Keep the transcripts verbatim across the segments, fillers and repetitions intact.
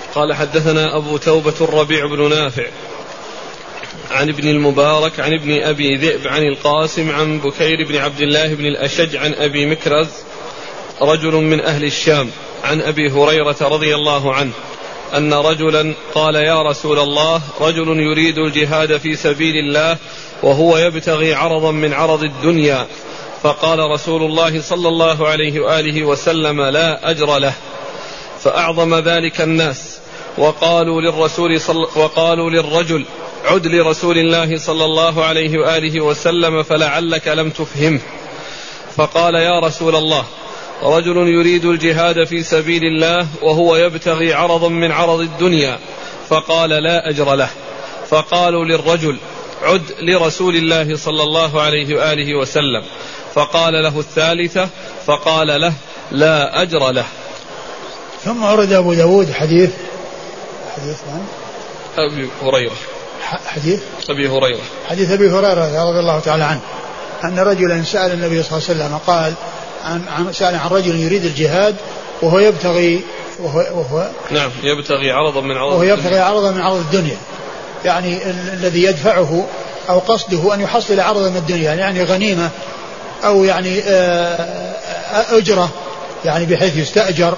قال حدثنا أبو توبة الربيع بن نافع عن ابن المبارك عن ابن أبي ذئب عن القاسم عن بكير بن عبد الله بن الأشج عن أبي مكرز رجل من أهل الشام عن أبي هريرة رضي الله عنه أن رجلا قال يا رسول الله رجل يريد الجهاد في سبيل الله وهو يبتغي عرضا من عرض الدنيا، فقال رسول الله صلى الله عليه وآله وسلم لا أجر له، فأعظم ذلك الناس وقالوا للرسول صل وقالوا للرجل عد لرسول الله صلى الله عليه وآله وسلم فلعلك لم تفهمه، فقال يا رسول الله رجل يريد الجهاد في سبيل الله وهو يبتغي عرضا من عرض الدنيا، فقال لا أجر له، فقالوا للرجل عد لرسول الله صلى الله عليه وآله وسلم، فقال له الثالثة فقال له لا أجر له. ثم أورد أبو داود حديث حديث من؟ أبي هريرة حديث أبي هريرة حديث أبي هريرة رضي الله تعالى عنه أن رجلا سأل النبي صلى الله عليه وسلم قال عن, عن سأل عن رجل يريد الجهاد وهو يبتغي وهو, وهو نعم يبتغي عرضا من عرض وهو يبتغي عرضا من عرض الدنيا، يعني ال- الذي يدفعه أو قصده أن يحصل عرضا من الدنيا، يعني غنيمة أو يعني أجرة، يعني بحيث يستأجر،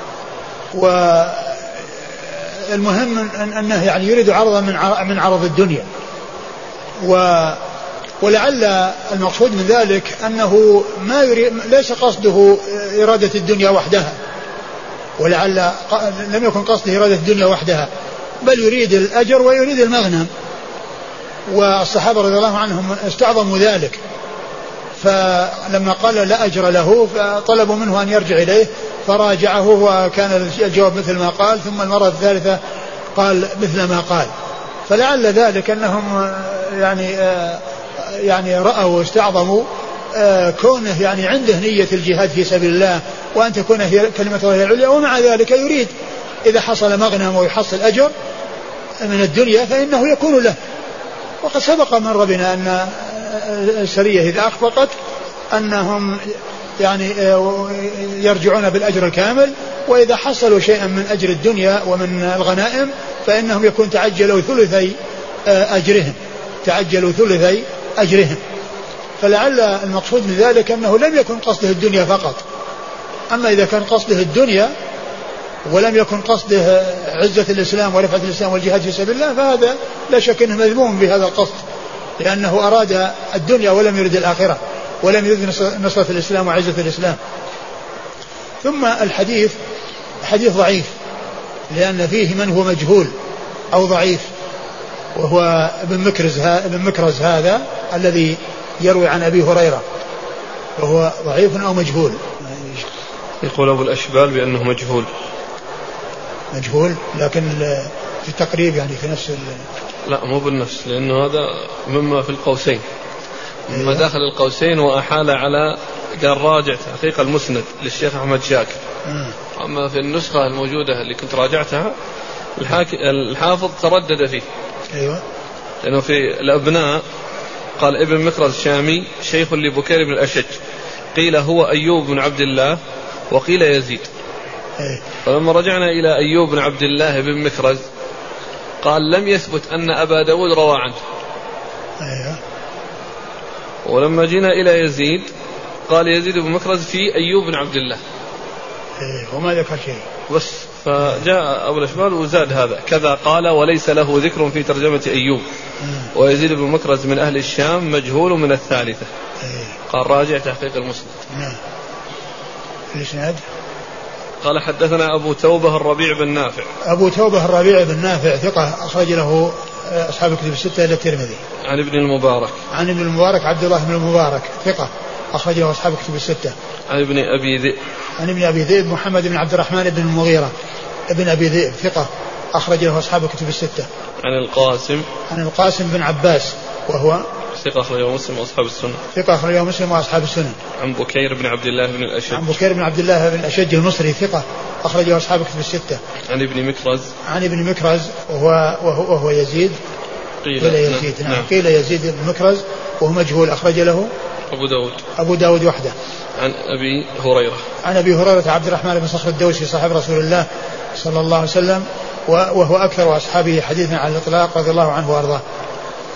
والمهم أنه يعني يريد عرضا من عرض الدنيا. ولعل المقصود من ذلك أنه ما يريد ليس قصده إرادة الدنيا وحدها، ولعل لم يكن قصده إرادة الدنيا وحدها، بل يريد الأجر ويريد المغنم، والصحابة رضي الله عنهم استعظموا ذلك، فلما قال لا أجر له فطلبوا منه أن يرجع إليه فراجعه وكان الجواب مثل ما قال، ثم المرة الثالثة قال مثل ما قال، فلعل ذلك أنهم يعني يعني رأوا واستعظموا كونه يعني عنده نية الجهاد في سبيل الله وأن تكون هي كلمة الله العليا، ومع ذلك يريد إذا حصل مغنم ويحصل أجر من الدنيا فإنه يكون له. وقد سبق مر بنا أن السرية إذا أخفقت أنهم يعني يرجعون بالأجر الكامل، وإذا حصلوا شيئا من أجر الدنيا ومن الغنائم فإنهم يكون تعجلوا ثلثي أجرهم تعجلوا ثلثي أجرهم. فلعل المقصود من ذلك أنه لم يكن قصده الدنيا فقط، أما إذا كان قصده الدنيا ولم يكن قصده عزة الإسلام ورفعة الإسلام والجهاد في سبيل الله فهذا لا شك أنه مذموم بهذا القصد، لأنه أراد الدنيا ولم يرد الآخرة، ولم يرد نصرة الإسلام وعزة الإسلام. ثم الحديث حديث ضعيف لأن فيه من هو مجهول أو ضعيف، وهو ابن مكرز, ابن مكرز هذا الذي يروي عن أبي هريرة، وهو ضعيف أو مجهول. يقول أبو الأشبال بأنه مجهول مجهول لكن في التقريب يعني في نفس لا مو بالنفس، لأنه هذا مما في القوسين، مما داخل القوسين، وأحال على قال راجع تحقيق المسند للشيخ أحمد شاكر. أما في النسخة الموجودة اللي كنت راجعتها الحافظ تردد فيه. أيوة. لأنه في الأبناء قال ابن مكرز الشامي شيخ لبكير بن الأشج، قيل هو أيوب بن عبد الله وقيل يزيد. أيه. فلما رجعنا إلى أيوب بن عبد الله بن مكرز قال لم يثبت أن أبا داود روى عنه. أيه. ولما جينا إلى يزيد قال يزيد بن مكرز في أيوب بن عبد الله. أيه. وما ذكر شيء بس. فجاء أبو الأشبال وزاد هذا كذا قال وليس له ذكر في ترجمة أيوب. ويزيد بن مكرز من أهل الشام مجهول من الثالثة. قال راجع تحقيق المسند. نعم. الإسناد قال حدثنا أبو توبة الربيع بن نافع. أبو توبة الربيع بن نافع ثقة أخرج له أصحاب الكتب الستة إلى الترمذي. عن ابن المبارك. عن ابن المبارك عبد الله بن المبارك ثقة أخرج له أصحاب الكتب الستة. عن ابن أبي ذئب. عن ابن أبي ذئب محمد بن عبد الرحمن بن المغيرة ابن أبي ذئب ثقة أخرج له أصحاب الكتب الستة. عن القاسم. عن القاسم بن عباس وهو ثقة أخرجه مسلم وأصحاب السنن. ثقة أخرجه مسلم وأصحاب السنن. عن بكير بن عبد الله بن الأشج. عن بكير بن عبد الله بن الأشج المصري ثقة أخرجه أصحاب الكتب الستة. عن ابن مكرز. عن ابن مكرز وهو وهو, وهو يزيد. قيل, قيل يزيد نعم. نعم. قيل يزيد بن مكرز وهو مجهول أخرج له أبو داود. أبو داود وحده. عن أبي هريرة. عن أبي هريرة عبد الرحمن بن صخر الدوسي صاحب رسول الله صلى الله عليه وسلم وهو أكثر أصحابه حديثا على الإطلاق رضي الله عنه وأرضاه.